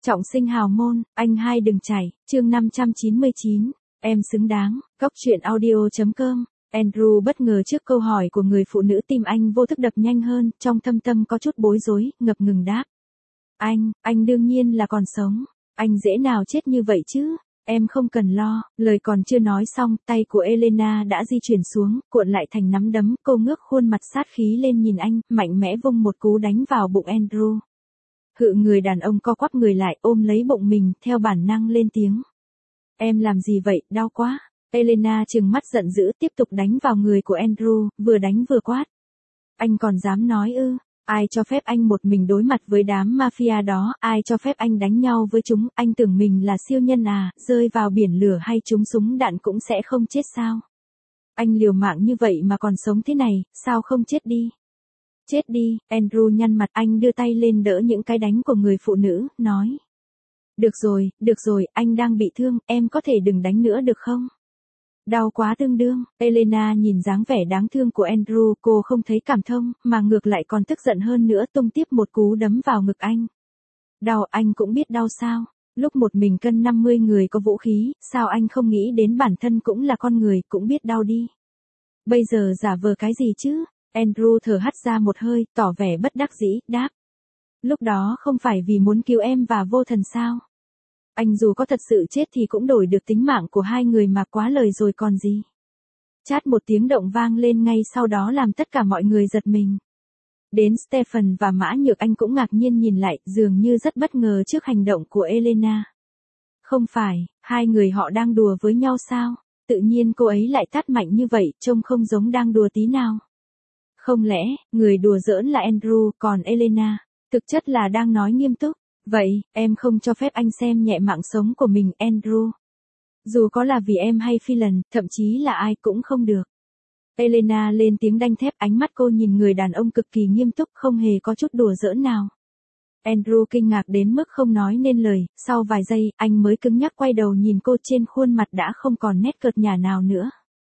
Trọng sinh hào môn, anh hai đừng chảy, chương 599, em xứng đáng, Cóc truyện audio.com. Andrew bất ngờ trước câu hỏi của người phụ nữ, tim anh vô thức đập nhanh hơn, trong thâm tâm có chút bối rối, ngập ngừng đáp. Anh đương nhiên là còn sống, anh dễ nào chết như vậy chứ, em không cần lo, lời còn chưa nói xong, tay của Elena đã di chuyển xuống, cuộn lại thành nắm đấm, cô ngước khuôn mặt sát khí lên nhìn anh, mạnh mẽ vung một cú đánh vào bụng Andrew. Người đàn ông co quắp người lại ôm lấy bụng mình, theo bản năng lên tiếng. Em làm gì vậy, đau quá. Elena trừng mắt giận dữ tiếp tục đánh vào người của Andrew, vừa đánh vừa quát. Anh còn dám nói ư, ai cho phép anh một mình đối mặt với đám mafia đó, ai cho phép anh đánh nhau với chúng, anh tưởng mình là siêu nhân à, rơi vào biển lửa hay trúng súng đạn cũng sẽ không chết sao. Anh liều mạng như vậy mà còn sống thế này, sao không chết đi. Chết đi, Andrew nhăn mặt, anh đưa tay lên đỡ những cái đánh của người phụ nữ, nói. Được rồi, anh đang bị thương, em có thể đừng đánh nữa được không? Đau quá tương đương, Elena nhìn dáng vẻ đáng thương của Andrew, cô không thấy cảm thông, mà ngược lại còn tức giận hơn nữa, tung tiếp một cú đấm vào ngực anh. Đau, anh cũng biết đau sao? Lúc một mình cân 50 người có vũ khí, sao anh không nghĩ đến bản thân cũng là con người, cũng biết đau đi. Bây giờ giả vờ cái gì chứ? Andrew thở hắt ra một hơi, tỏ vẻ bất đắc dĩ, đáp. Lúc đó không phải vì muốn cứu em và vô thần sao? Anh dù có thật sự chết thì cũng đổi được tính mạng của hai người mà, quá lời rồi còn gì. Chát một tiếng động vang lên ngay sau đó làm tất cả mọi người giật mình. Đến Stephen và Mã Nhược Anh cũng ngạc nhiên nhìn lại, dường như rất bất ngờ trước hành động của Elena. Không phải, hai người họ đang đùa với nhau sao? Tự nhiên cô ấy lại tát mạnh như vậy, trông không giống đang đùa tí nào. Không lẽ, người đùa giỡn là Andrew, còn Elena, thực chất là đang nói nghiêm túc. Vậy, em không cho phép anh xem nhẹ mạng sống của mình, Andrew. Dù có là vì em hay Phelan, thậm chí là ai cũng không được. Elena lên tiếng đanh thép, ánh mắt cô nhìn người đàn ông cực kỳ nghiêm túc, không hề có chút đùa giỡn nào. Andrew kinh ngạc đến mức không nói nên lời, sau vài giây, anh mới cứng nhắc quay đầu nhìn cô, trên khuôn mặt đã không còn nét cợt nhả nào nữa.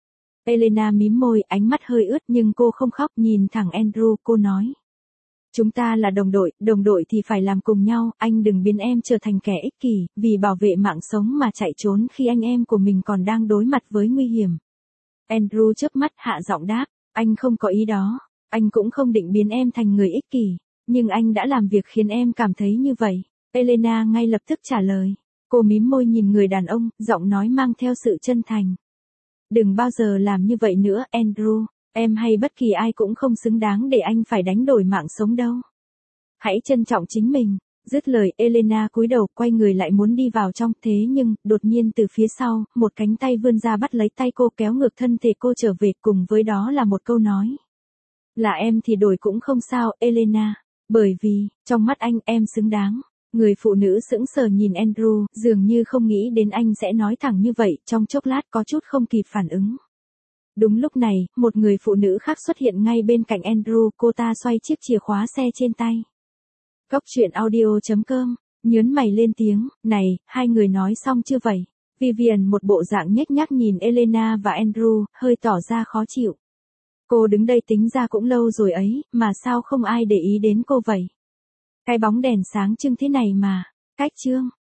Elena mím môi, ánh mắt hơi ướt nhưng cô không khóc, nhìn thẳng Andrew, cô nói. Chúng ta là đồng đội thì phải làm cùng nhau, anh đừng biến em trở thành kẻ ích kỷ, vì bảo vệ mạng sống mà chạy trốn khi anh em của mình còn đang đối mặt với nguy hiểm. Andrew chớp mắt hạ giọng đáp, anh không có ý đó, anh cũng không định biến em thành người ích kỷ, nhưng anh đã làm việc khiến em cảm thấy như vậy. Elena ngay lập tức trả lời, cô mím môi nhìn người đàn ông, giọng nói mang theo sự chân thành. Đừng bao giờ làm như vậy nữa, Andrew. Em hay bất kỳ ai cũng không xứng đáng để anh phải đánh đổi mạng sống đâu. Hãy trân trọng chính mình. Dứt lời, Elena cúi đầu quay người lại muốn đi vào trong, thế nhưng, đột nhiên từ phía sau, một cánh tay vươn ra bắt lấy tay cô, kéo ngược thân thể cô trở về, cùng với đó là một câu nói. Là em thì đổi cũng không sao, Elena. Bởi vì, trong mắt anh, em xứng đáng. Người phụ nữ sững sờ nhìn Andrew, dường như không nghĩ đến anh sẽ nói thẳng như vậy, trong chốc lát có chút không kịp phản ứng. Đúng lúc này, một người phụ nữ khác xuất hiện ngay bên cạnh Andrew, cô ta xoay chiếc chìa khóa xe trên tay. Cóc truyện audio.com, nhớn mày lên tiếng, này, hai người nói xong chưa vậy? Vivian một bộ dạng nhếch nhác nhìn Elena và Andrew, hơi tỏ ra khó chịu. Cô đứng đây tính ra cũng lâu rồi ấy, mà sao không ai để ý đến cô vậy? Cái bóng đèn sáng trưng thế này mà, cách chương.